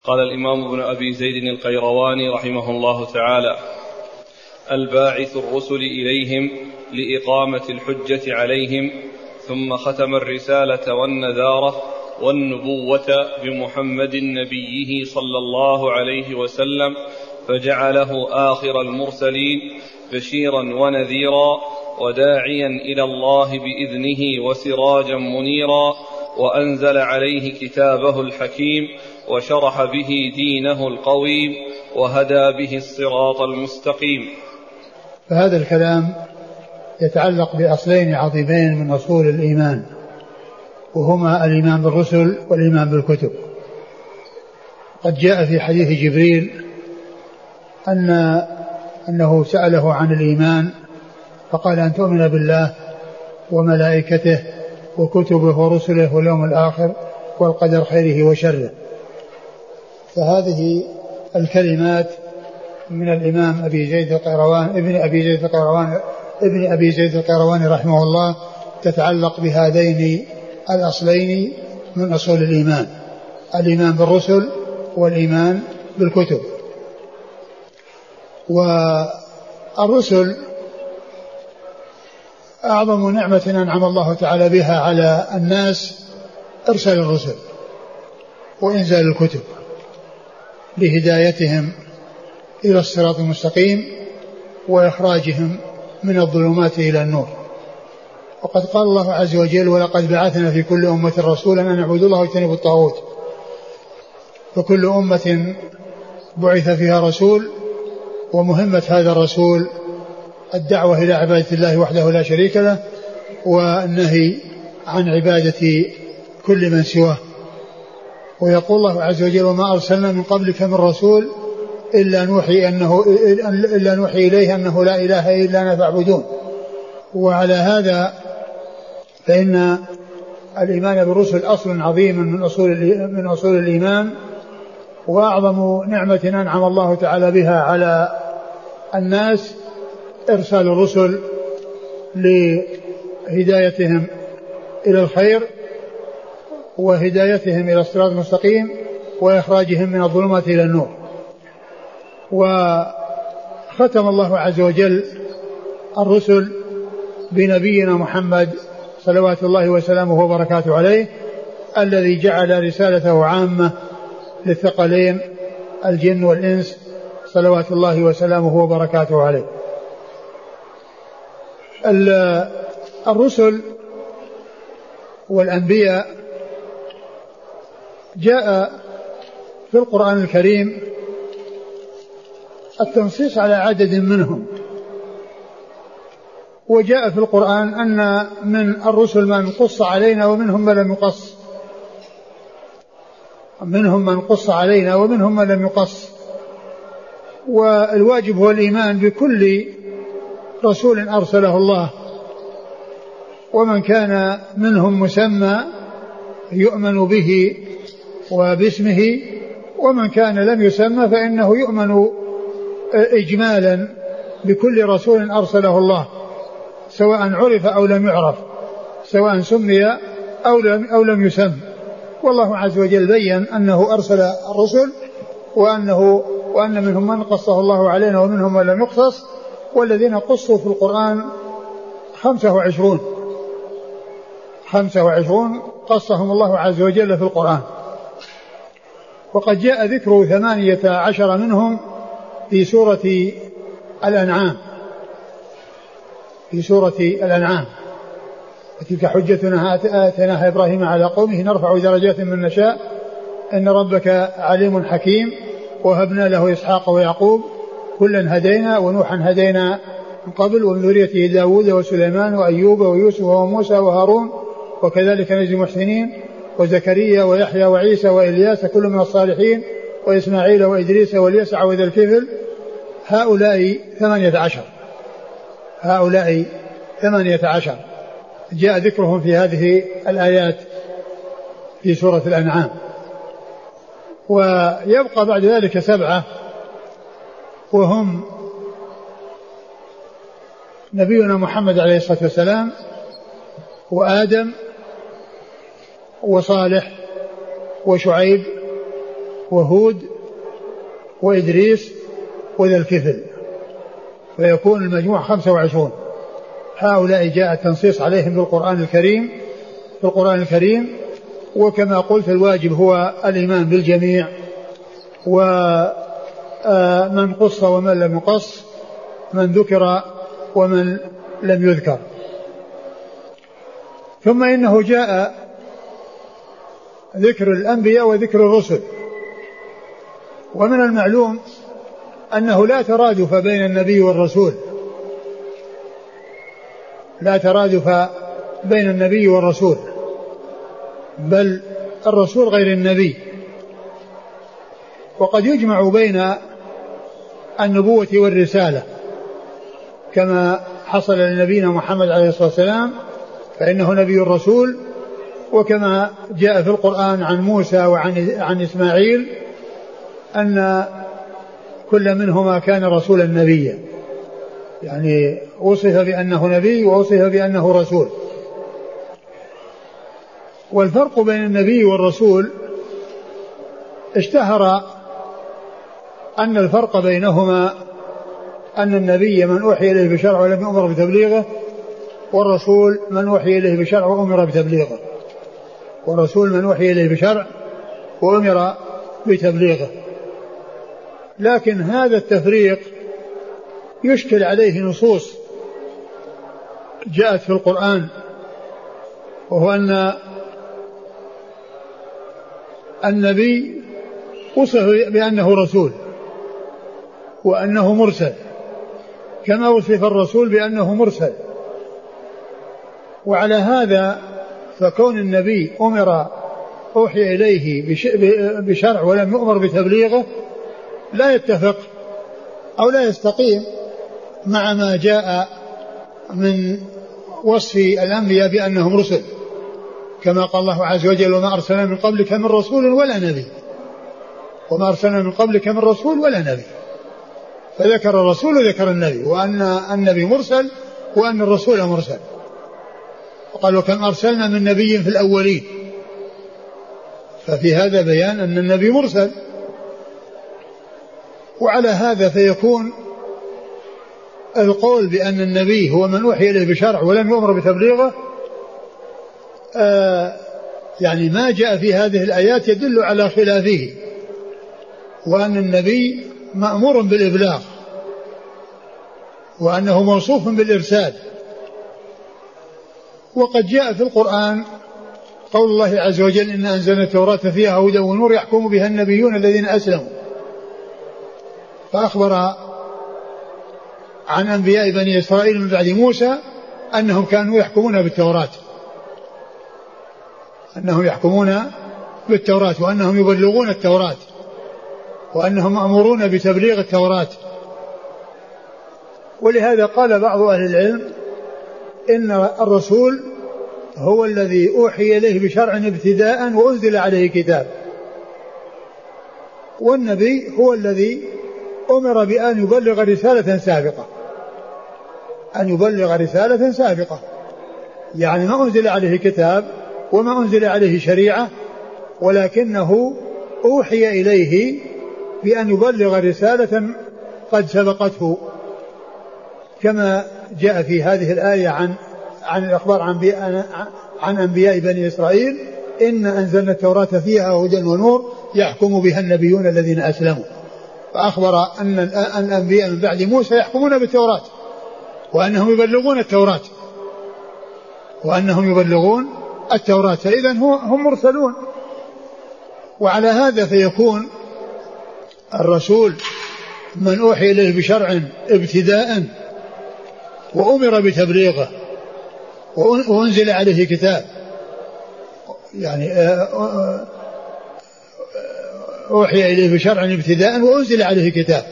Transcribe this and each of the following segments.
قال الإمام ابن أبي زيد القيرواني رحمه الله تعالى: الباعث الرسل إليهم لإقامة الحجة عليهم، ثم ختم الرسالة والنذارة والنبوة بمحمد نبيه صلى الله عليه وسلم، فجعله آخر المرسلين بشيرا ونذيرا وداعيا إلى الله بإذنه وسراجا منيرا، وأنزل عليه كتابه الحكيم وشرح به دينه القويم وهدى به الصراط المستقيم. فهذا الكلام يتعلق بأصلين عظيمين من أصول الإيمان، وهما الإيمان بالرسل والإيمان بالكتب. قد جاء في حديث جبريل أنه سأله عن الإيمان فقال: أن تؤمن بالله وملائكته وكتبه ورسله واليوم الآخر والقدر خيره وشره. فهذه الكلمات من الإمام ابن أبي زيد القيرواني رحمه الله تتعلق بهذين الأصلين من أصول الإيمان: الإيمان بالرسل والإيمان بالكتب. والرسل أعظم نعمة أنعم الله تعالى بها على الناس إرسال الرسل وإنزال الكتب لهدايتهم إلى الصراط المستقيم وإخراجهم من الظلمات إلى النور. وقد قال الله عز وجل: ولقد بعثنا في كل أمة رسولا أن اعبدوا الله واجتنبوا الطاغوت. فكل أمة بعث فيها رسول، ومهمة هذا الرسول الدعوة إلى عبادة الله وحده لا شريك له، والنهي عن عبادة كل من سواه. ويقول الله عز وجل: وما أرسلنا من قبلك من رسول إلا نوحي إليه أنه لا إله إلا أنا فاعبدون. وعلى هذا فإن الإيمان بالرسل أصل عظيم من أصول الإيمان، وأعظم نعمة أنعم الله تعالى بها على الناس إرسال الرسل لهدايتهم إلى الخير وهدايتهم إلى الصراط المستقيم وإخراجهم من الظلمات إلى النور. وختم الله عز وجل الرسل بنبينا محمد صلوات الله وسلامه وبركاته عليه، الذي جعل رسالته عامة للثقلين الجن والإنس صلوات الله وسلامه وبركاته عليه. الرسل والأنبياء جاء في القرآن الكريم التنصيص على عدد منهم، وجاء في القرآن أن من الرسل من قص علينا ومنهم من لم يقص، منهم من قص علينا ومنهم من لم يقص. والواجب هو الإيمان بكل رسول أرسله الله، ومن كان منهم مسمى يؤمن به وباسمه، ومن كان لم يسمى فإنه يؤمن إجمالا بكل رسول أرسله الله، سواء عرف أو لم يعرف، سواء سمي أو لم يسم. والله عز وجل بين أنه أرسل الرسل وأن منهم من قصه الله علينا ومنهم من لم يقصص، والذين قصوا في القرآن 25 قصهم الله عز وجل في القرآن. وقد جاء ذكر 18 منهم في سورة الأنعام، وتلك حجتنا آتيناها إبراهيم على قومه نرفع درجات من نشاء إن ربك عليم حكيم وهبنا له إسحاق ويعقوب كلا هدينا ونوحا هدينا من قبل ومن ذريته داود وسليمان وأيوب ويوسف وموسى وهارون وكذلك نجزي المحسنين وزكريا ويحيى وعيسى وإلياس كل من الصالحين وإسماعيل وإدريس واليسع وذا الكفل. هؤلاء 18 جاء ذكرهم في هذه الآيات في سورة الأنعام. ويبقى بعد ذلك 7 وهم نبينا محمد عليه الصلاة والسلام وآدم وصالح وشعيب وهود وإدريس وذا الكفل، فيكون المجموع 25. هؤلاء جاء التنصيص عليهم في القرآن الكريم. وكما قلت الواجب هو الإيمان بالجميع، ومن قص ومن لم يقص، من ذكر ومن لم يذكر. ثم إنه جاء ذكر الأنبياء وذكر الرسل، ومن المعلوم أنه لا ترادف بين النبي والرسول، لا ترادف بين النبي والرسول، بل الرسول غير النبي. وقد يجمع بين النبوة والرسالة كما حصل لنبينا محمد عليه الصلاة والسلام، فإنه نبي الرسول، وكما جاء في القرآن عن موسى وعن إسماعيل أن كل منهما كان رسولا نبيا، يعني وصف بأنه نبي ووصف بأنه رسول. والفرق بين النبي والرسول اشتهر أن الفرق بينهما أن النبي من أوحي إليه بشرع ولم يؤمر بتبليغه، والرسول من أوحي إليه بشرع وأمر بتبليغه، والرسول من أوحي إليه بشرع وأمر بتبليغه. لكن هذا التفريق يشكل عليه نصوص جاءت في القرآن، وهو أن النبي وصف بأنه رسول وأنه مرسل، كما وصف الرسول بأنه مرسل. وعلى هذا فكون النبي أوحي إليه بشرع ولم يؤمر بتبليغه لا يتفق أو لا يستقيم مع ما جاء من وصف الأنبياء بأنهم رسل، كما قال الله عز وجل: وما أرسلنا من قبلك من رسول ولا نبي، وما أرسلنا من قبلك من رسول ولا نبي، فذكر الرسول وذكر النبي، وأن النبي مرسل وأن الرسول مرسل. وقال: وكم أرسلنا من نبي في الأولين، ففي هذا بيان أن النبي مرسل. وعلى هذا فيكون القول بأن النبي هو من أوحي إليه بشرع ولم يؤمر بتبليغه، يعني ما جاء في هذه الآيات يدل على خلافه، وأن النبي مأمور بالإبلاغ وأنه موصوف بالإرسال. وقد جاء في القرآن قول الله عز وجل: إن أنزلنا التوراة فيها هدى ونور يحكم بها النبيون الذين أسلموا. فأخبر عن أنبياء بني إسرائيل من بعد موسى أنهم كانوا يحكمون بالتوراة، أنهم يحكمون بالتوراة، وأنهم يبلغون التوراة، وأنهم مأمورون بتبليغ التوراة. ولهذا قال بعض أهل العلم إن الرسول هو الذي أوحي إليه بشرع ابتداء وأنزل عليه كتاب، والنبي هو الذي أمر بأن يبلغ رسالة سابقة، أن يبلغ رسالة سابقة، يعني ما أنزل عليه كتاب وما أنزل عليه شريعة، ولكنه أوحي إليه بأن يبلغ رسالة قد سبقته، كما جاء في هذه الآية عن الأخبار عن أنبياء بني إسرائيل: إن أنزلنا التوراة فيها هدى ونور يحكم بها النبيون الذين أسلموا. فأخبر أن الأنبياء من بعد موسى يحكمون بالتوراة، وأنهم يبلغون التوراة، فإذن هم مرسلون. وعلى هذا فيكون الرسول من أوحي إليه بشرع ابتداء وأمر بتبليغه وأنزل عليه كتاب، يعني أوحي إليه بشرع ابتداء وأنزل عليه كتاب.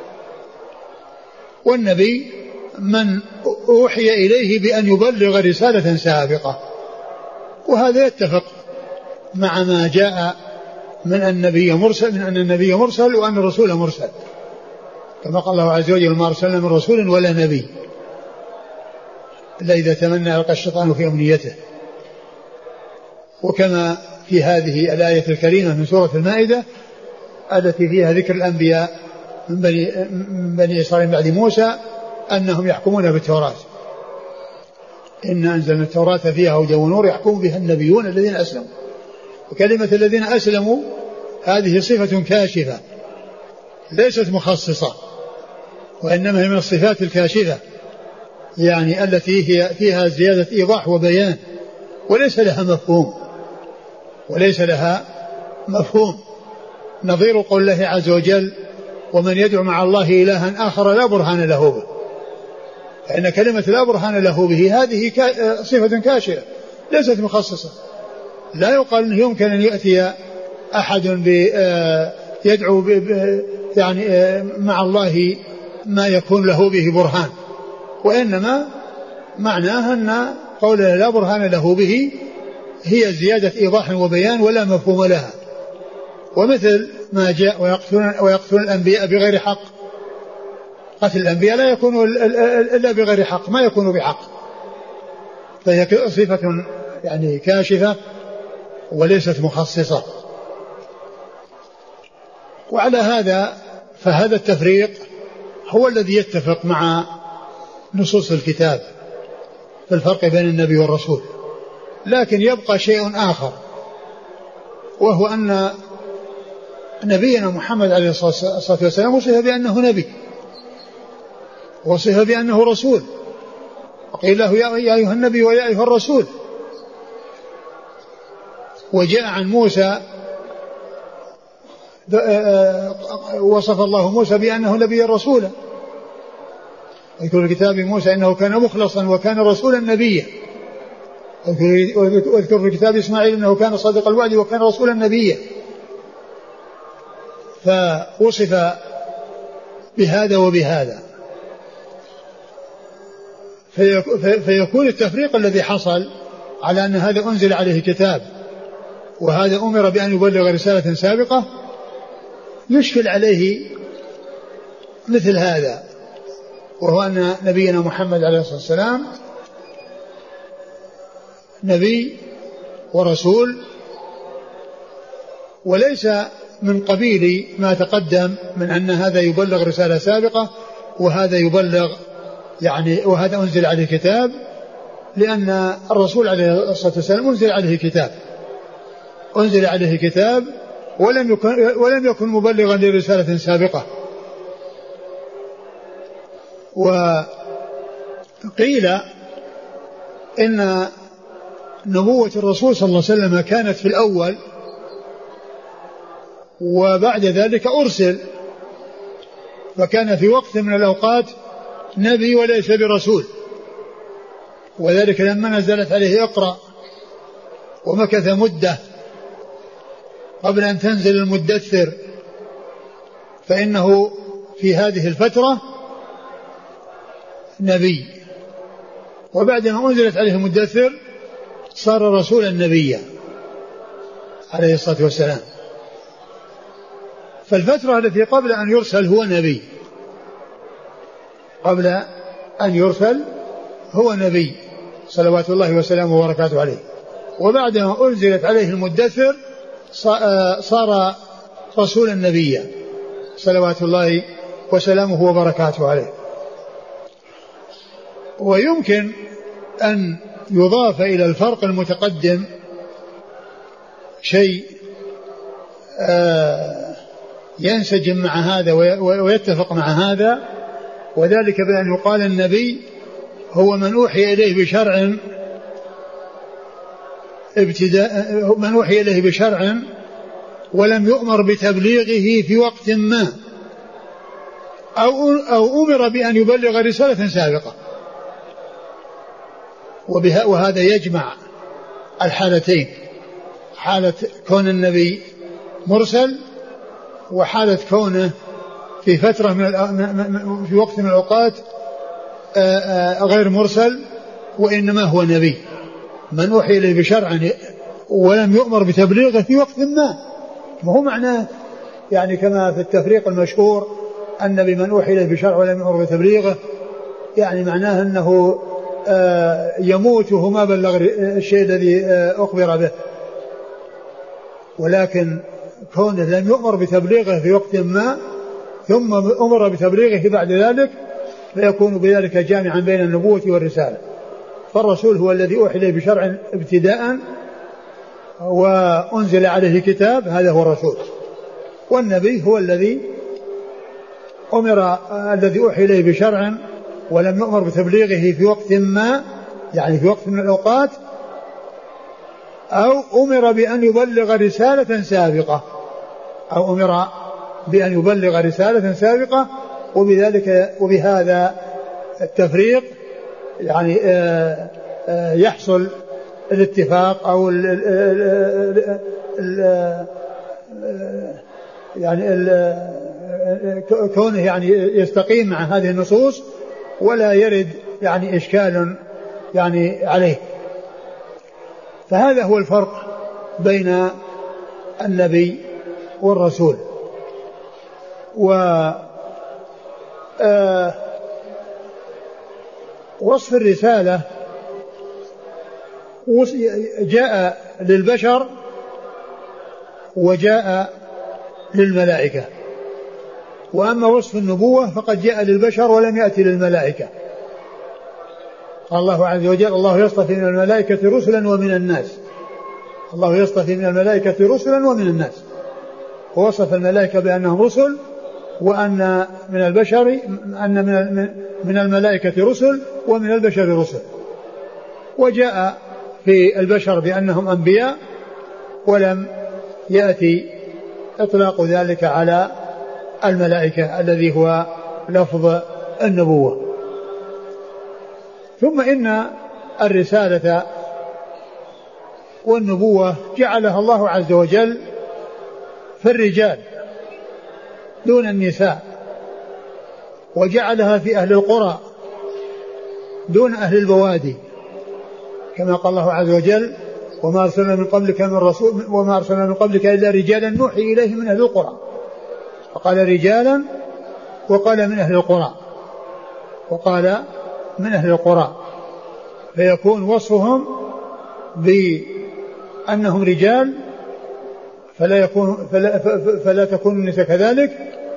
والنبي من أوحي إليه بأن يبلغ رسالة سابقة، وهذا يتفق مع ما جاء من أن النبي مرسل وأن الرسول مرسل، كما قال الله عز وجل: ما أرسلنا من رسول ولا نبي إلا إذا تمنى ألقى الشيطان في أمنيته. وكما في هذه الآية الكريمة من سورة المائدة: التي فيها ذكر الأنبياء من بني إسرائيل بعد موسى أنهم يحكمون بالتوراة. إن أنزلنا التوراة فيها هدى ونور يحكم بها النبيون الذين أسلموا. وكلمة الذين أسلموا هذه صفة كاشفة ليست مخصصة، وإنما هي من الصفات الكاشفة، يعني التي هي فيها زيادة إيضاح وبيان وليس لها مفهوم نظير قول الله عز وجل: ومن يدعو مع الله إلها آخر لا برهان له به. فإن كلمة لا برهان له به هذه صفة كاشفة ليست مخصصة. لا يقال أنه يمكن أن يأتي أحد يدعو يعني مع الله ما يكون له به برهان، وإنما معناها أن قوله لا برهان له به هي زيادة إيضاح وبيان ولا مفهوم لها. ومثل ما جاء ويقتلون الأنبياء بغير حق، قتل الأنبياء لا يكون إلا بغير حق، ما يكون بحق، فهي صفة يعني كاشفة وليست مخصصة. وعلى هذا فهذا التفريق هو الذي يتفق مع نصوص الكتاب في الفرق بين النبي والرسول. لكن يبقى شيء آخر، وهو أن نبينا محمد عليه الصلاة والسلام وصف بأنه نبي وصف بأنه رسول، وقيل له يا أيها النبي ويا أيها الرسول. وجاء عن موسى وصف الله موسى بأنه نبي رسولا، ويذكر في كتاب موسى إنه كان مخلصا وكان رسولا نبيا، واذكر في كتاب إسماعيل إنه كان صادق الوعد وكان رسولا نبيا. فوصف بهذا وبهذا، فيكون التفريق الذي حصل على أن هذا أنزل عليه كتاب وهذا أمر بأن يبلغ رسالة سابقة يشكل عليه مثل هذا، وهو أن نبينا محمد عليه الصلاة والسلام نبي ورسول، وليس من قبيل ما تقدم من أن هذا يبلغ رسالة سابقة وهذا يبلغ يعني وهذا أنزل عليه كتاب، لأن الرسول عليه الصلاة والسلام أنزل عليه كتاب ولم يكن مبلغا لرسالة سابقة. وقيل إن نبوة الرسول صلى الله عليه وسلم كانت في الأول وبعد ذلك أرسل، فكان في وقت من الأوقات نبي وليس برسول، وذلك لما نزلت عليه اقرأ، ومكث مدة قبل أن تنزل المدثر، فإنه في هذه الفترة نبي، وبعد ما أنزلت عليه المدثر صار رسولا نبيا عليه الصلاة والسلام. فالفترة التي قبل أن يرسل هو نبي، قبل أن يرسل هو نبي صلوات الله وسلامه وبركاته عليه، وبعد ما أنزلت عليه المدثر صار رسولا نبيا صلوات الله وسلامه وبركاته عليه. ويمكن أن يضاف إلى الفرق المتقدم شيء ينسجم مع هذا ويتفق مع هذا، وذلك بأن يقال النبي هو من أوحي إليه بشرع ولم يؤمر بتبليغه في وقت ما، أو أمر بأن يبلغ رسالة سابقة. وهذا يجمع الحالتين، حالة كون النبي مرسل وحالة كونه في فترة في وقت من الأوقات غير مرسل وإنما هو نبي من أوحي إليه بشرع ولم يؤمر بتبليغه في وقت ما هو معناه يعني كما في التفريق المشهور أن بمن أوحي إليه بشرع ولم يؤمر بتبليغه، يعني معناه أنه يموت وهو ما بلغ الشيء الذي أخبر به. ولكن كونه لم يؤمر بتبليغه في وقت ما ثم أمر بتبليغه بعد ذلك فيكون بذلك جامعا بين النبوة والرسالة. فالرسول هو الذي أوحي إليه بشرع ابتداء وأنزل عليه كتاب، هذا هو الرسول. والنبي هو الذي الذي أوحي إليه بشرع ولم يؤمر بتبليغه في وقت ما، يعني في وقت من الأوقات، أو أمر بأن يبلغ رسالة سابقة، أو أمر بأن يبلغ رسالة سابقة. وبهذا التفريق يعني يحصل الاتفاق أو كونه يعني يستقيم مع هذه النصوص ولا يرد يعني إشكال يعني عليه. فهذا هو الفرق بين النبي والرسول. وصف الرسالة جاء للبشر وجاء للملائكة، وأما وصف النبوة فقد جاء للبشر ولم يأتي للملائكة. قال الله عز وجل: الله يصطفي من الملائكة رسلا ومن الناس. الله يصطفي من الملائكة رسلا ومن الناس، ووصف الملائكة بأنهم رسل، وأن من البشر أن من الملائكة رسل ومن البشر رسل. وجاء في البشر بأنهم أنبياء، ولم يأتي إطلاق ذلك على الملائكة الذي هو لفظ النبوة. ثم إن الرسالة والنبوة جعلها الله عز وجل في الرجال دون النساء، وجعلها في أهل القرى دون أهل البوادي، كما قال الله عز وجل: وما أرسلنا من قبلك من رسول وما أرسلنا من قبلك إلا رجالا نوحي إليه من أهل القرى. فقال رجالا وقال من أهل القرى، وقال من أهل القرى، فيكون وصفهم بأنهم رجال فلا تكون النساء كذلك،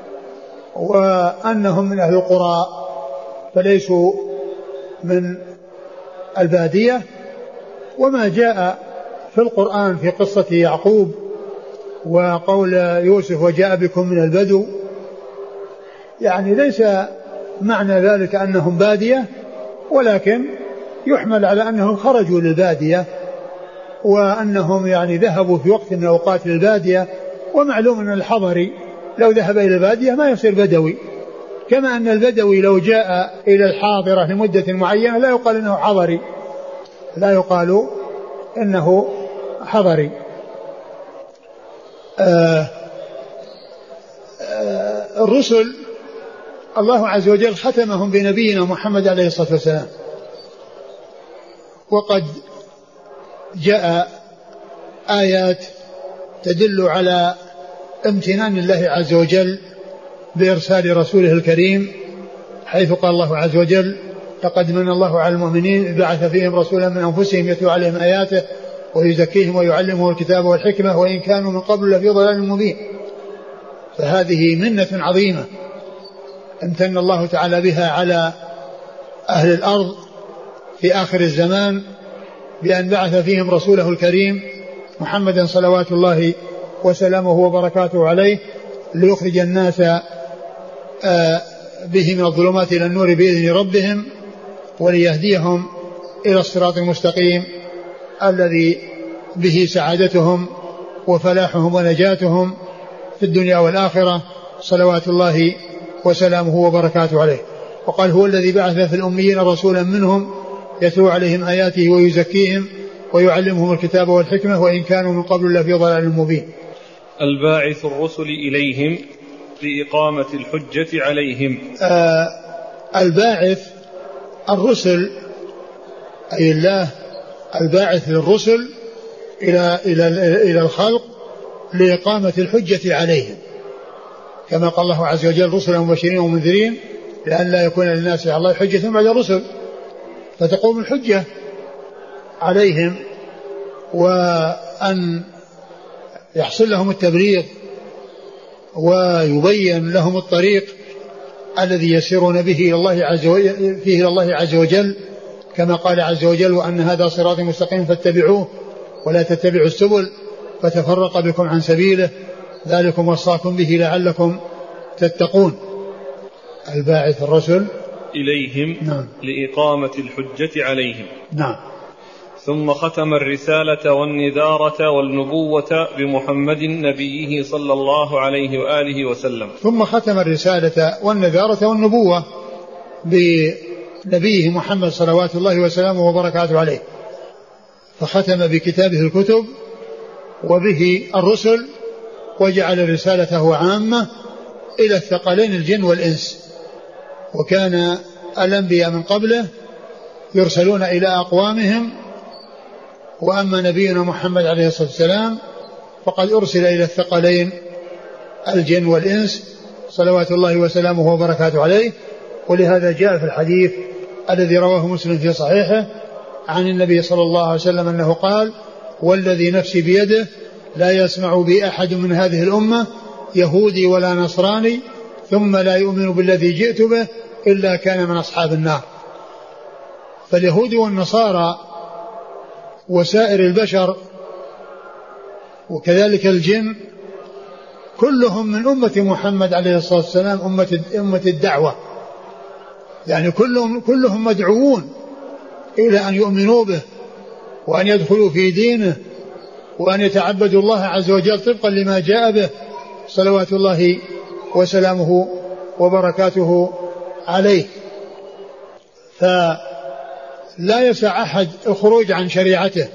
وأنهم من أهل القرى فليسوا من البادية. وما جاء في القرآن في قصة يعقوب وقول يوسف: وجاء بكم من البدو، يعني ليس معنى ذلك أنهم بادية، ولكن يحمل على أنهم خرجوا للبادية، وأنهم يعني ذهبوا في وقت من أوقات للبادية. ومعلوم أن الحضري لو ذهب إلى البادية ما يصير بدوي، كما أن البدوي لو جاء إلى الحاضرة لمدة معينة لا يقال إنه حضري، لا يقال إنه حضري. الرسل الله عز وجل ختمهم بنبينا محمد عليه الصلاة والسلام، وقد جاء آيات تدل على امتنان الله عز وجل بإرسال رسوله الكريم، حيث قال الله عز وجل: لقد من الله على المؤمنين إذ بعث فيهم رسولا من أنفسهم يتلو عليهم آياته ويزكيهم ويعلمهم الكتاب والحكمة وإن كانوا من قبل لفي ضلال مبين. فهذه منة عظيمة امتن الله تعالى بها على أهل الأرض في آخر الزمان، بأن بعث فيهم رسوله الكريم محمدا صلوات الله وسلامه وبركاته عليه، ليخرج الناس به من الظلمات إلى النور بإذن ربهم وليهديهم إلى الصراط المستقيم الذي به سعادتهم وفلاحهم ونجاتهم في الدنيا والآخرة، صلوات الله وسلامه وبركاته عليه. وقال: هو الذي بعث في الأميين رسولا منهم يتلو عليهم آياته ويزكيهم ويعلمهم الكتاب والحكمة وإن كانوا من قبل لفي ضلال مبين. الباعث الرسل إليهم لإقامة الحجة عليهم. الباعث الرسل أي الله الباعث للرسل إلى الخلق لإقامة الحجة عليهم، كما قال الله عز وجل: رسلا مبشرين ومنذرين لأن لا يكون للناس على الله حجة بعد الرسل، فتقوم الحجة عليهم وأن يحصل لهم التبليغ ويبين لهم الطريق الذي يسيرون به إلى الله عز وجل كما قال عز وجل وأن هذا صراط مستقيم فاتبعوه ولا تتبعوا السبل فتفرق بكم عن سبيله ذلكم وصاكم به لعلكم تتقون. الباعث الرسل إليهم نعم. لإقامة الحجة عليهم. نعم. ثم ختم الرسالة والنذارة والنبوة بمحمد نبيه صلى الله عليه وآله وسلم. ثم ختم الرسالة والنذارة والنبوة بنبيه محمد صلوات الله وسلامه وبركاته عليه، فختم بكتابه الكتب وبه الرسل، وجعل رسالته عامة إلى الثقلين الجن والإنس. وكان الأنبياء من قبله يرسلون إلى أقوامهم، وأما نبينا محمد عليه الصلاة والسلام فقد أرسل إلى الثقلين الجن والإنس صلوات الله وسلامه وبركاته عليه. ولهذا جاء في الحديث الذي رواه مسلم في صحيحه عن النبي صلى الله عليه وسلم أنه قال: والذي نفسي بيده لا يسمع بي أحد من هذه الأمة يهودي ولا نصراني ثم لا يؤمن بالذي جئت به إلا كان من أصحاب النار. فاليهود والنصارى وسائر البشر وكذلك الجن كلهم من أمة محمد عليه الصلاة والسلام، أمة الدعوة، يعني كلهم مدعوون إلى أن يؤمنوا به وأن يدخلوا في دينه وأن يتعبدوا الله عز وجل طبقا لما جاء به صلوات الله وسلامه وبركاته عليه. فلا يسع أحد الخروج عن شريعته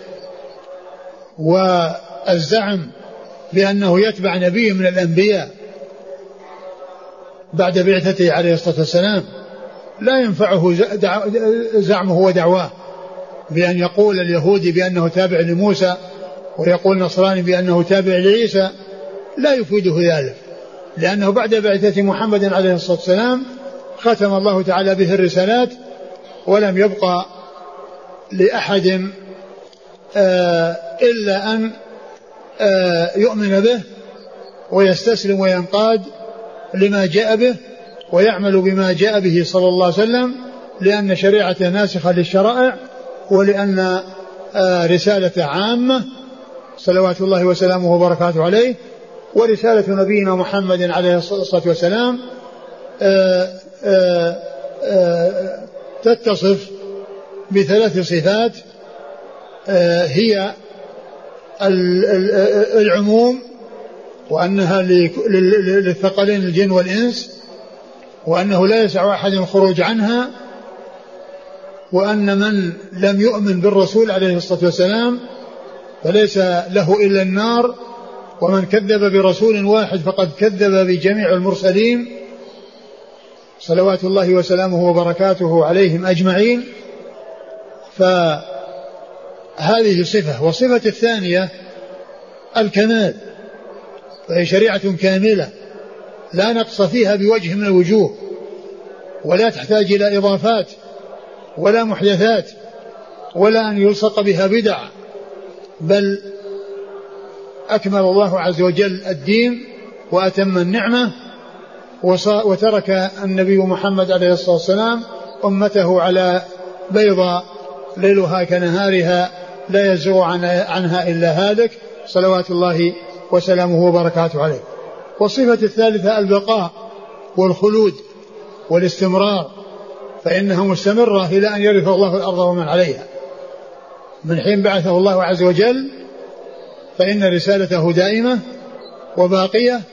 والزعم بأنه يتبع نبي من الأنبياء بعد بعثته عليه الصلاة والسلام. لا ينفعه زعمه ودعواه بأن يقول اليهودي بأنه تابع لموسى ويقول نصراني بأنه تابع لعيسى، لا يفيده ذلك، لأنه بعد بعثة محمد عليه الصلاة والسلام ختم الله تعالى به الرسالات، ولم يبقى لأحد إلا أن يؤمن به ويستسلم وينقاد لما جاء به ويعمل بما جاء به صلى الله عليه وسلم، لأن شريعته ناسخة للشرائع، ولأن رسالة عامة صلوات الله وسلامه وبركاته عليه. ورسالة نبينا محمد عليه الصلاة والسلام تتصف بثلاث صفات، هي العموم، وأنها للثقلين الجن والإنس، وأنه لا يسع أحد الخروج عنها، وأن من لم يؤمن بالرسول عليه الصلاة والسلام فليس له إلا النار، ومن كذب برسول واحد فقد كذب بجميع المرسلين صلوات الله وسلامه وبركاته عليهم أجمعين. فهذه صفة. والصفة الثانية الكمال، فهي شريعة كاملة لا نقص فيها بوجه من الوجوه، ولا تحتاج إلى إضافات ولا محدثات ولا أن يلصق بها بدع، بل أكمل الله عز وجل الدين وأتم النعمة، وترك النبي محمد عليه الصلاة والسلام أمته على بيضاء ليلها كنهارها لا يزغ عنها إلا هالك صلوات الله وسلامه وبركاته عليه. والصفة الثالثة البقاء والخلود والاستمرار، فإنها مستمرة إلى أن يرث الله الأرض ومن عليها. من حين بعثه الله عز وجل فإن رسالته دائمة وباقية،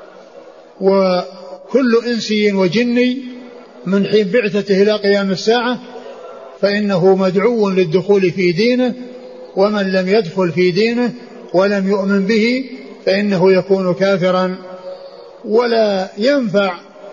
وكل إنسي وجني من حين بعثته إلى قيام الساعة فإنه مدعو للدخول في دينه، ومن لم يدخل في دينه ولم يؤمن به فإنه يكون كافرا. ولا ينفع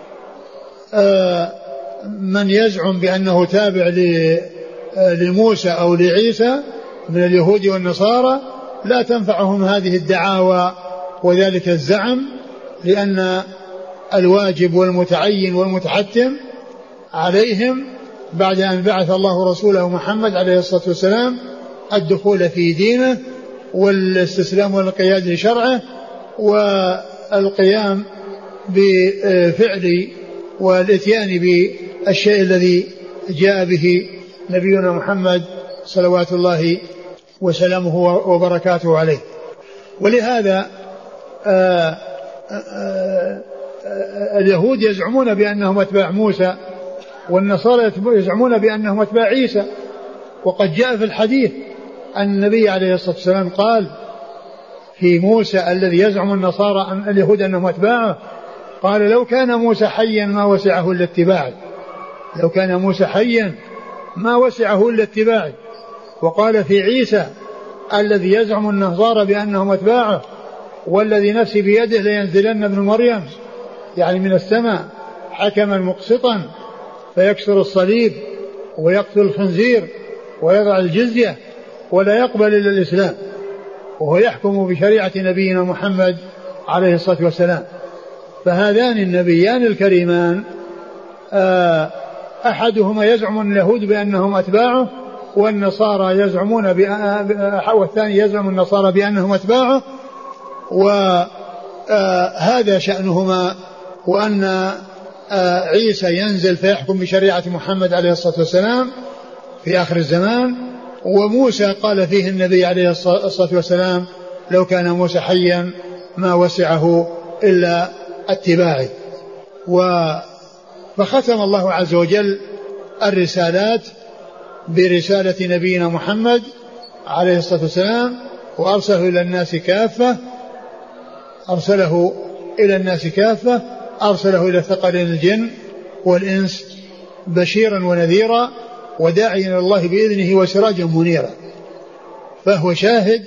من يزعم بأنه تابع لموسى أو لعيسى من اليهود والنصارى، لا تنفعهم هذه الدعاوى وذلك الزعم، لأن الواجب والمتعين والمتحتم عليهم بعد أن بعث الله رسوله محمد عليه الصلاة والسلام الدخول في دينه والاستسلام والانقياد لشرعه والقيام بفعل والاتيان بالشيء الذي جاء به نبينا محمد صلوات الله وسلامه وبركاته عليه. ولهذا اليهود يزعمون بأنهم أتباع موسى، والنصارى يزعمون بأنهم أتباع عيسى. وقد جاء في الحديث أن النبي عليه الصلاة والسلام قال في موسى الذي يزعم النصارى أن اليهود أنهم أتباعه، قال لو كان موسى حيا ما وسعه إلا اتباعي، لو كان موسى حيا ما وسعه إلا اتباعي. وقال في عيسى الذي يزعم النصارى بأنهم أتباعه، والذي نفسي بيده لينزلن ابن مريم يعني من السماء حكما مقسطا فيكسر الصليب ويقتل الخنزير ويضع الجزية ولا يقبل إلا الإسلام، وهو يحكم بشريعة نبينا محمد عليه الصلاة والسلام. فهذان النبيان الكريمان أحدهما يزعم اليهود بأنهم أتباعه، والنصارى يزعمون والثاني يزعم النصارى بأنهم أتباعه، وهذا شأنهما، وأن عيسى ينزل فيحكم بشريعة محمد عليه الصلاة والسلام في آخر الزمان. وموسى قال فيه النبي عليه الصلاة والسلام لو كان موسى حيا ما وسعه إلا اتباعي. فختم الله عز وجل الرسالات برسالة نبينا محمد عليه الصلاة والسلام، وأرسله إلى الناس كافة، أرسله إلى الناس كافة، أرسله إلى ثقلين الجن والإنس بشيرا ونذيرا وداعيا إلى الله بإذنه وسراجا منيرا. فهو شاهد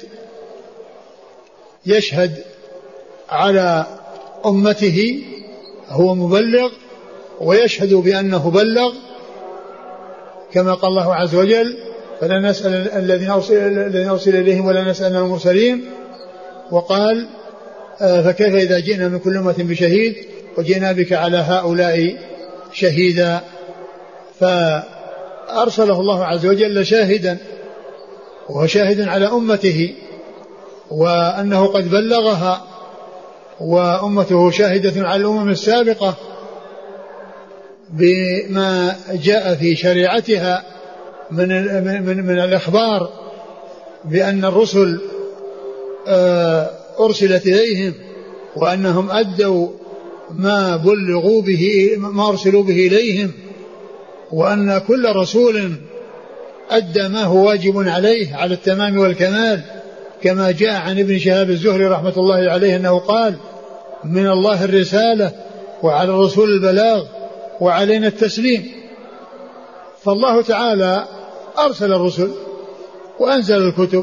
يشهد على أمته، هو مبلغ ويشهد بأنه بلغ، كما قال الله عز وجل فلا نسأل الذين أرسل إليهم ولا نسأل المرسلين. وقال فكيف إذا جئنا من كل أمة بشهيد وجئنا بك على هؤلاء شهيدا. فأرسله الله عز وجل شاهدا، وهو شاهد على أمته وأنه قد بلغها، وأمته شاهدة على الأمم السابقة بما جاء في شريعتها من الإخبار بأن الرسل أرسلت إليهم وأنهم أدوا ما بلغوا به ما أرسلوا به إليهم، وأن كل رسول أدى ما هو واجب عليه على التمام والكمال، كما جاء عن ابن شهاب الزهري رحمة الله عليه أنه قال من الله الرسالة وعلى الرسول البلاغ وعلينا التسليم. فالله تعالى أرسل الرسل وأنزل الكتب،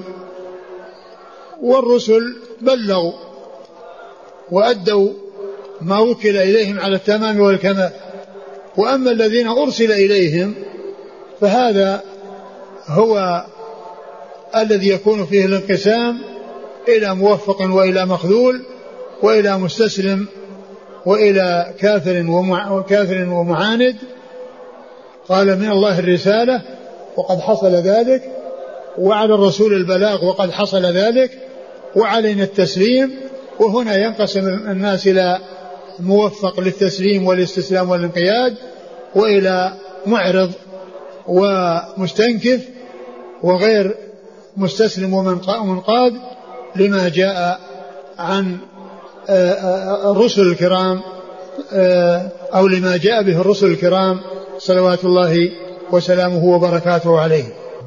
والرسل بلغوا وأدوا ما وكل إليهم على التمام والكمال. وأما الذين أرسل إليهم فهذا هو الذي يكون فيه الانقسام إلى موفق وإلى مخذول وإلى مستسلم وإلى كافر ومعاند. قال من الله الرسالة وقد حصل ذلك، وعلى الرسول البلاغ وقد حصل ذلك، وعلينا التسليم. وهنا ينقسم الناس إلى موفق للتسليم والاستسلام والانقياد، وإلى معرض ومستنكف وغير مستسلم ومنقاد لما جاء عن الرسل الكرام أو لما جاء به الرسل الكرام صلوات الله وسلامه وبركاته عليه.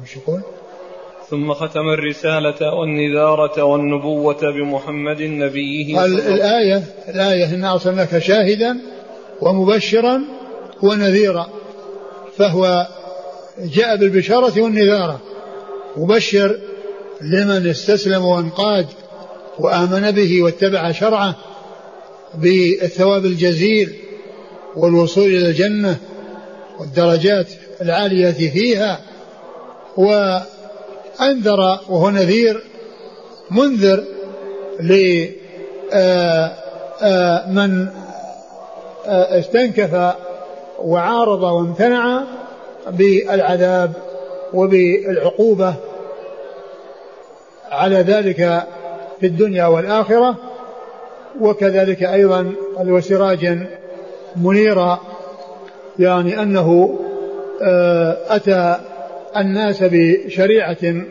ثم ختم الرسالة والنذارة والنبوة بمحمد نبيه. قال الآية إن أرسلناك شاهدا ومبشرا ونذيرا، فهو جاء بالبشارة والنذارة، مبشر لمن استسلم وانقاد وآمن به واتبع شرعه بالثواب الجزيل والوصول إلى الجنة والدرجات العالية فيها، وأنذر وهو نذير منذر لمن استنكف وعارض وامتنع بالعذاب وبالعقوبة على ذلك في الدنيا والآخرة. وكذلك أيضا وسراجا منيرا، يعني أنه أتى الناس بشريعة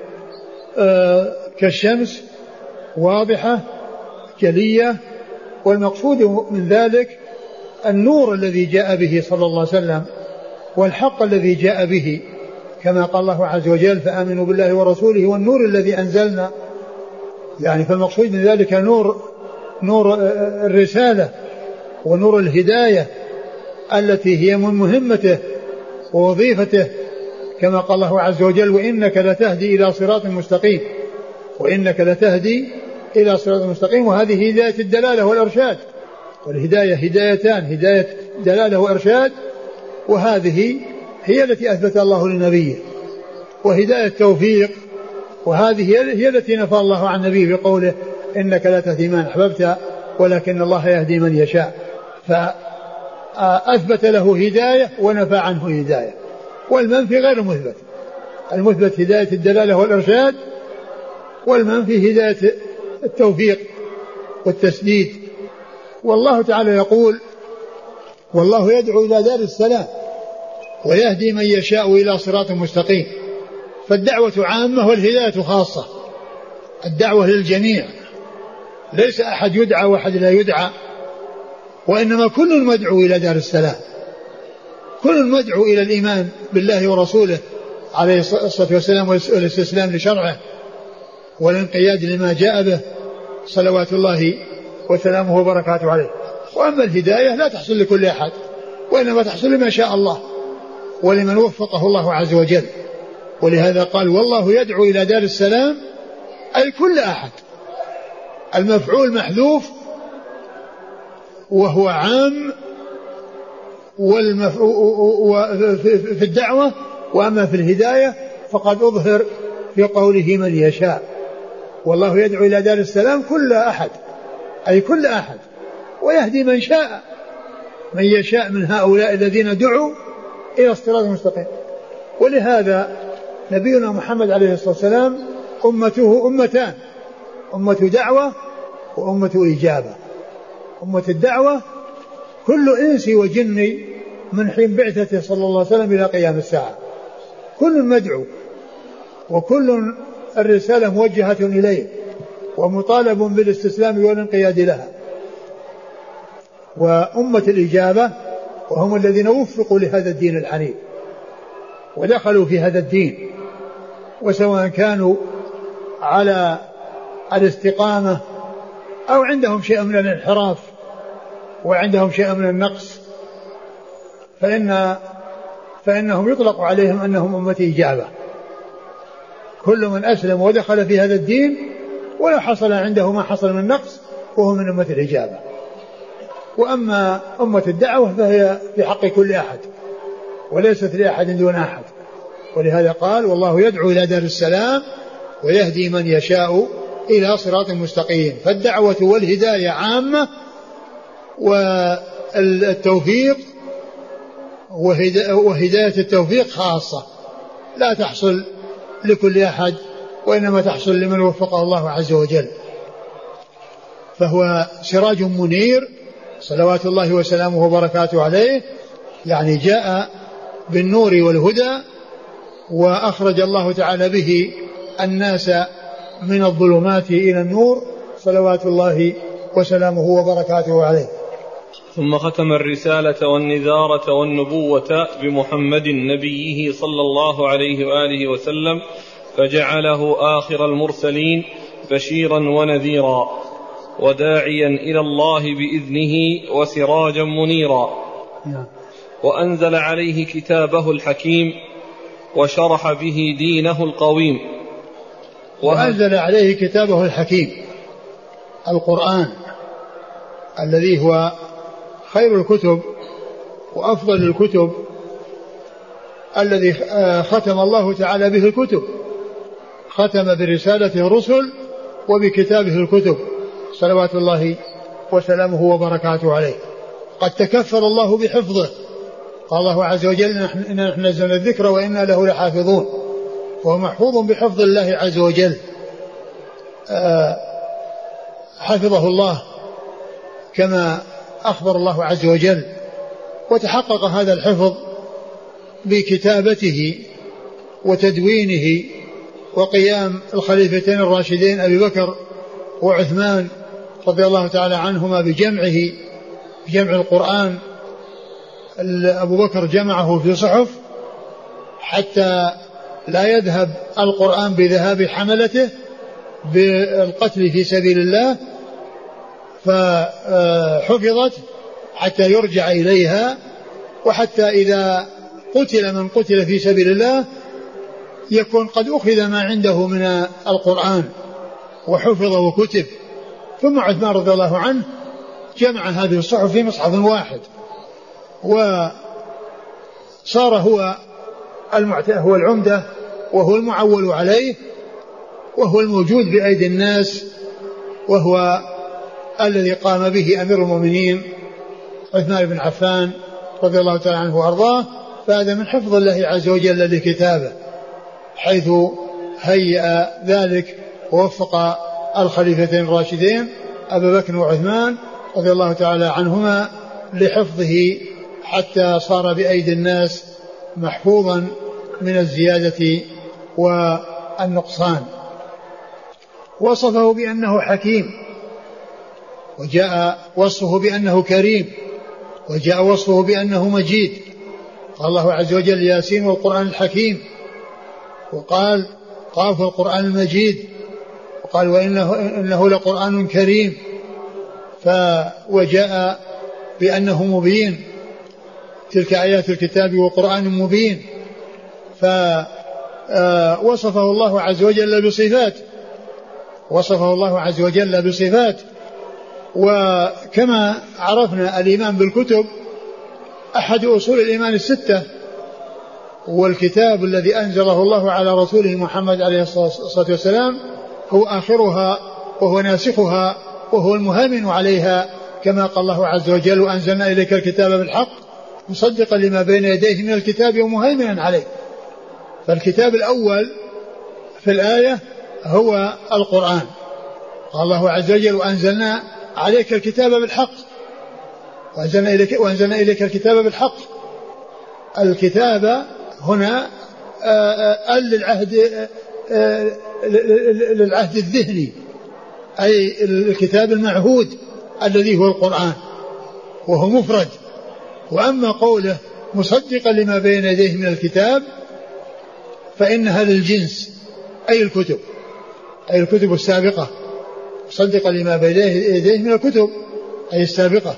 كالشمس واضحة جلية، والمقصود من ذلك النور الذي جاء به صلى الله عليه وسلم والحق الذي جاء به، كما قال الله عز وجل فآمنوا بالله ورسوله والنور الذي أنزلنا. يعني فالمقصود من ذلك نور الرسالة ونور الهداية التي هي من مهمته ووظيفته، كما قال الله عز وجل وإنك لتهدي إلى صراط مستقيم، وإنك لتهدي إلى صراط مستقيم. وهذه هداية الدلالة والإرشاد، والهداية هدايتان، هداية دلالة وإرشاد، وهذه هي التي أثبت الله لنبيه، وهداية توفيق، وهذه هي التي نفى الله عن نبيه بقوله إنك لا تهدي من أحببت ولكن الله يهدي من يشاء، فأثبت له هداية ونفى عنه هداية. والمنفي غير المثبت، المثبت هداية الدلالة والإرشاد، والمنفي هداية التوفيق والتسديد. والله تعالى يقول والله يدعو إلى دار السلام ويهدي من يشاء إلى صراط مستقيم. فالدعوة عامة والهداية خاصة، الدعوة للجميع، ليس أحد يدعى وأحد لا يدعى، وإنما كل مدعو إلى دار السلام، كل مدعو إلى الإيمان بالله ورسوله عليه الصلاة والسلام والاستسلام لشرعه والانقياد لما جاء به صلوات الله وسلامه وبركاته عليه. وأما الهداية لا تحصل لكل أحد، وإنما تحصل لما شاء الله ولمن وفقه الله عز وجل. ولهذا قال والله يدعو إلى دار السلام، أي كل أحد. المفعول محذوف وهو عام في الدعوة، وأما في الهداية فقد أظهر في قوله من يشاء. والله يدعو إلى دار السلام كل أحد، أي كل أحد، ويهدي من شاء، من يشاء من هؤلاء الذين دعوا إلى الصراط المستقيم. ولهذا نبينا محمد عليه الصلاة والسلام أمته أمتان، أمة دعوة وأمة إجابة. أمة الدعوة كل إنس وجن من حين بعثته صلى الله عليه وسلم إلى قيام الساعة، كل مدعو وكل الرسالة موجهة إليه ومطالب بالاستسلام والانقياد لها. وأمة الإجابة وهم الذين وفقوا لهذا الدين الحنيف ودخلوا في هذا الدين، وسواء كانوا على الاستقامة أو عندهم شيء من الانحراف وعندهم شيء من النقص، فإنهم يطلق عليهم أنهم أمة إجابة. كل من أسلم ودخل في هذا الدين ولا حصل عنده ما حصل من نقص وهو من أمة الإجابة. وأما أمة الدعوة فهي في حق كل أحد وليست لأحد دون أحد. ولهذا قال والله يدعو إلى دار السلام ويهدي من يشاء إلى صراط مستقيم. فالدعوة والهداية عامة، والتوفيق وهداية التوفيق خاصة، لا تحصل لكل أحد وإنما تحصل لمن وفقه الله عز وجل. فهو سراج منير صلوات الله وسلامه وبركاته عليه، يعني جاء بالنور والهدى، وأخرج الله تعالى به الناس من الظلمات إلى النور صلوات الله وسلامه وبركاته عليه. ثم ختم الرسالة والنذارة والنبوة بمحمد نبيه صلى الله عليه وآله وسلم، فجعله آخر المرسلين بشيرا ونذيرا وداعيا إلى الله بإذنه وسراجا منيرا. وأنزل عليه كتابه الحكيم وشرح به دينه القويم. وأنزل عليه كتابه الحكيم القرآن الذي هو خير الكتب وأفضل الكتب، الذي ختم الله تعالى به الكتب، ختم برسالته الرسل وبكتابه الكتب صلوات الله وسلامه وبركاته عليه. قد تكفل الله بحفظه، قال الله عز وجل إنا نحن نزلنا الذكر وإنا له لحافظون، وهو محفوظ بحفظ الله عز وجل. حفظه الله كما أخبر الله عز وجل. وتحقق هذا الحفظ بكتابته وتدوينه وقيام الخليفتين الراشدين أبي بكر وعثمان رضي الله تعالى عنهما بجمع القرآن. أبو بكر جمعه في صحف حتى لا يذهب القرآن بذهاب حملته بالقتل في سبيل الله، فحفظت حتى يرجع إليها، وحتى إذا قتل من قتل في سبيل الله يكون قد أخذ ما عنده من القرآن وحفظ وكتب. ثم عثمان رضي الله عنه جمع هذه الصحف في مصحف واحد، وصار هو العمدة وهو المعول عليه وهو الموجود بأيدي الناس، وهو الذي قام به أمير المؤمنين عثمان بن عفان رضي الله تعالى عنه وأرضاه. فهذا من حفظ الله عز وجل لكتابه، حيث هيأ ذلك ووفق الخليفتين الراشدين أبا بكر وعثمان رضي الله تعالى عنهما لحفظه حتى صار بأيدي الناس محفوظا من الزيادة والنقصان. وصفه بأنه حكيم، وجاء وصفه بأنه كريم، وجاء وصفه بأنه مجيد. قال الله عز وجل: ياسين والقرآن الحكيم، وقال: قاف القرآن المجيد، وقال: وإنه لقرآن كريم. وجاء بأنه مبين، تلك آيات الكتاب وقرآن مبين. فوصفه الله عز وجل بصفات، وكما عرفنا الإيمان بالكتب أحد أصول الإيمان الستة، والكتاب الذي أنزله الله على رسوله محمد عليه الصلاة والسلام هو آخرها وهو ناسخها وهو المهيمن عليها، كما قال الله عز وجل: وأنزلنا إليك الكتاب بالحق مصدقا لما بين يديه من الكتاب ومهيمنا عليه. فالكتاب الأول في الآية هو القرآن. قال الله عز وجل: وأنزلنا عليك الكتاب بالحق، وأنزلنا إليك الكتاب بالحق. الكتاب هنا للعهد الذهني، أي الكتاب المعهود الذي هو القرآن، وهو مفرد. وأما قوله مصدقا لما بين يديه من الكتاب فإنها للجنس، أي الكتب السابقة، مصدقا لما بين يديه من الكتب أي السابقة.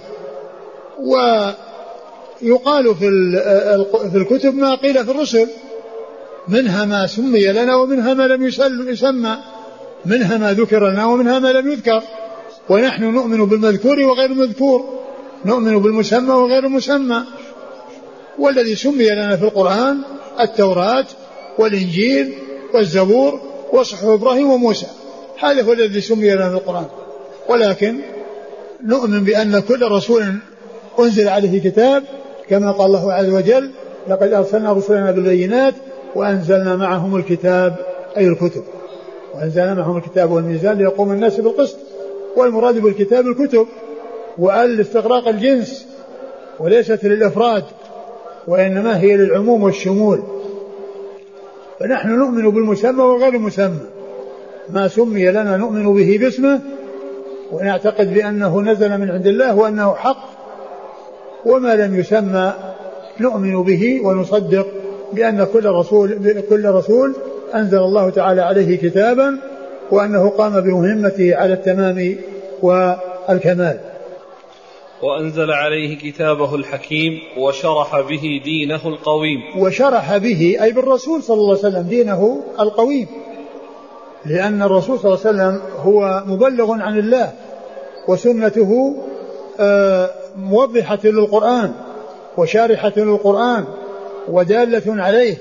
ويقال في الكتب ما قيل في الرسل، منها ما سمي لنا ومنها ما لم يسمى، منها ما ذكر لنا ومنها ما لم يذكر. ونحن نؤمن بالمذكور وغير المذكور، نؤمن بالمسمى وغير المسمى. والذي سمي لنا في القرآن التوراة والإنجيل والزبور وصحف إبراهيم وموسى، هذا هو الذي سمي لنا في القرآن. ولكن نؤمن بأن كل رسول أنزل عليه كتاب، كما قال الله عز وجل: لقد أرسلنا رسلنا بالبينات وأنزلنا معهم الكتاب، أي الكتب، وأنزلنا معهم الكتاب والميزان ليقوم الناس بالقسط. والمراد بالكتاب الكتب، وأل لاستغراق الجنس وليست للإفراد، وإنما هي للعموم والشمول. فنحن نؤمن بالمسمى وغير المسمى، ما سمي لنا نؤمن به باسمه ونعتقد بأنه نزل من عند الله وأنه حق، وما لم يسمى نؤمن به ونصدق بأن كل رسول أنزل الله تعالى عليه كتابا، وأنه قام بمهمته على التمام والكمال. وأنزل عليه كتابه الحكيم وشرح به دينه القويم. وشرح به أي بالرسول صلى الله عليه وسلم دينه القويم، لأن الرسول صلى الله عليه وسلم هو مبلغ عن الله، وسنته موضحة للقرآن وشارحة للقرآن ودالة عليه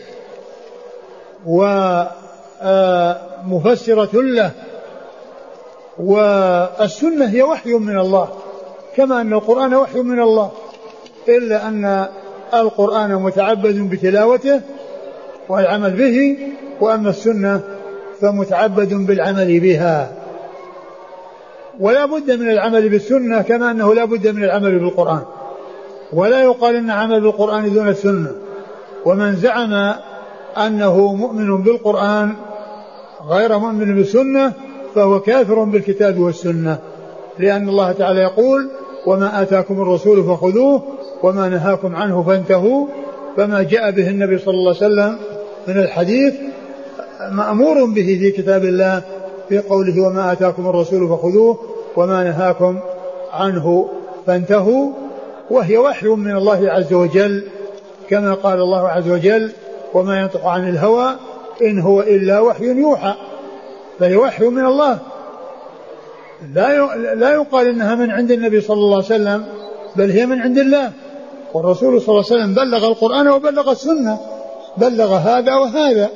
ومفسرة له. والسنة هي وحي من الله، كما أن القرآن وحي من الله، إلا أن القرآن متعبد بتلاوته والعمل به، وأما السنة فمتعبد بالعمل بها. ولا بد من العمل بالسنة كما أنه لا بد من العمل بالقرآن، ولا يقال أن عمل بالقرآن دون السنة. ومن زعم أنه مؤمن بالقرآن غير مؤمن بالسنة فهو كافر بالكتاب والسنة، لأن الله تعالى يقول وما آتاكم الرسول فخذوه وما نهاكم عنه فانتهوا. فما جاء به النبي صلى الله عليه وسلم من الحديث مأمور به في كتاب الله في قوله وما آتاكم الرسول فخذوه وما نهاكم عنه فانتهوا، وهي وحي من الله عز وجل كما قال الله عز وجل وما ينطق عن الهوى إن هو إلا وحي يوحى، فهي وحي من الله. لا يقال إنها من عند النبي صلى الله عليه وسلم، بل هي من عند الله، والرسول صلى الله عليه وسلم بلغ القرآن وبلغ السنة، بلغ هذا وهذا.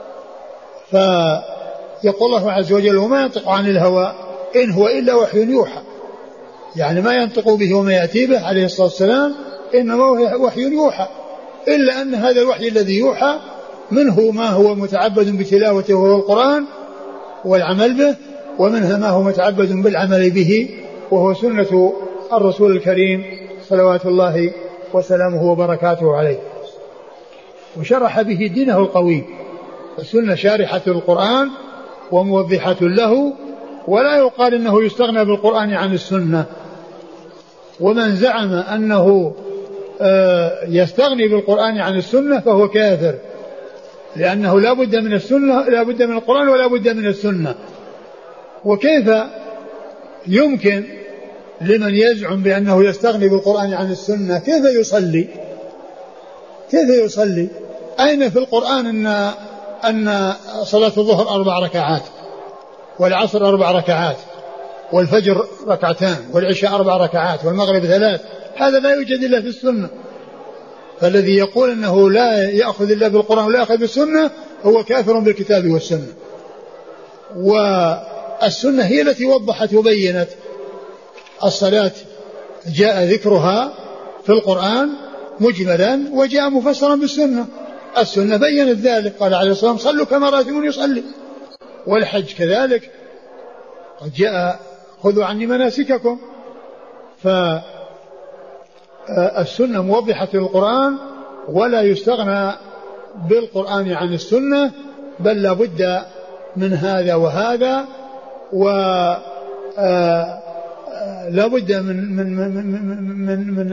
فيقول الله عز وجل وما ينطق عن الهوى إن هو إلا وحي يوحى، يعني ما ينطق به وما يأتي به عليه الصلاة والسلام إنما هو وحي يوحى، إلا أن هذا الوحي الذي يوحى منه ما هو متعبد بتلاوته وهو القرآن والعمل به، ومنها ما هو متعبد بالعمل به وهو سنة الرسول الكريم صلوات الله وسلامه وبركاته عليه. وشرح به دينه القويم، السنة شارحة القرآن وموضحة له، ولا يقال إنه يستغنى بالقرآن عن السنة. ومن زعم أنه يستغني بالقرآن عن السنة فهو كافر، لأنه لا بد من السنة، لا بد من القرآن ولا بد من السنة. وكيف يمكن لمن يزعم بأنه يستغني بالقرآن عن السنة كيف يصلي؟ كيف يصلي؟ أين في القرآن أن صلاة الظهر 4 ركعات والعصر 4 ركعات والفجر 2 ركعتان والعشاء 4 ركعات والمغرب 3؟ هذا لا يوجد إلا في السنة. فالذي يقول أنه لا يأخذ إلا بالقرآن ولا يأخذ بالسنة هو كافر بالكتاب والسنة. والسنة هي التي وضحت وبينت. الصلاة جاء ذكرها في القرآن مجملا وجاء مفسرا بالسنة. السنة بينت ذلك، قال عليه الصلاة والسلام صلوا كما رأيتموني يصلي. والحج كذلك قد جاء خذوا عني مناسككم. فالسنة موضحة للقرآن، ولا يستغنى بالقرآن عن السنة، بل لا بد من هذا وهذا، لا بد من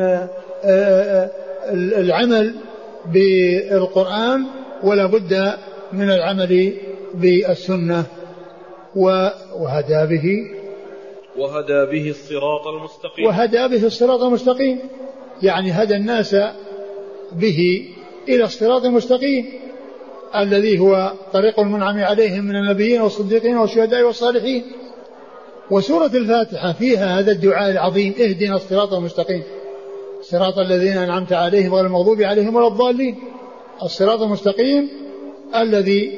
العمل بالقرآن، ولا بد من العمل بالسنة. وهدى به الصراط المستقيم. وهدى به الصراط المستقيم، يعني هدى الناس به إلى الصراط المستقيم الذي هو طريق المنعم عليهم من النبيين والصديقين والشهداء والصالحين. وسورة الفاتحة فيها هذا الدعاء العظيم اهدنا الصراط المستقيم صراط الذين أنعمت عليهم غير المغضوب عليهم ولا الضالين. الصراط المستقيم الذي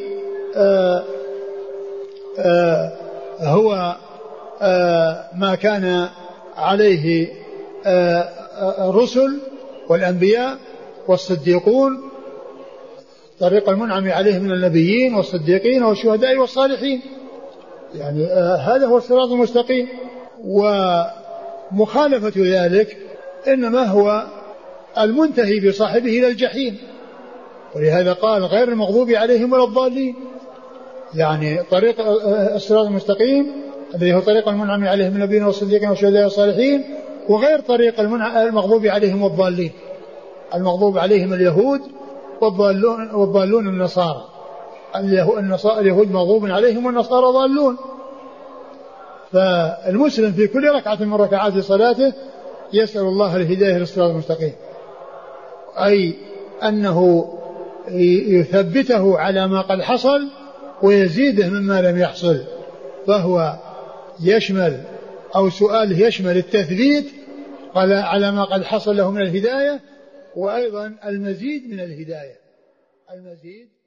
هو ما كان عليه الرسل والأنبياء والصديقون، طريق المنعم عليهم من النبيين والصديقين والشهداء والصالحين، يعني هذا هو الصراط المستقيم. ومخالفة ذلك إنما هو المنتهي بصاحبه إلى الجحيم، ولهذا قال غير المغضوب عليهم ولا الضالين. يعني طريق الصراط المستقيم الذي هو طريق المنعم عليهم من النبيين والصديقين والشهداء والصالحين، وغير طريق المغضوب عليهم والضالين. المغضوب عليهم اليهود والضالون النصارى. اليهود مغضوب عليهم والنصارى ضالون. فالمسلم في كل ركعة من ركعات صلاته يسأل الله الهداية للصراط المستقيم، أي أنه يثبته على ما قد حصل ويزيده مما لم يحصل. فهو يشمل أو سؤاله يشمل التثبيت على ما قد حصل له من الهداية، وأيضا المزيد من الهداية، المزيد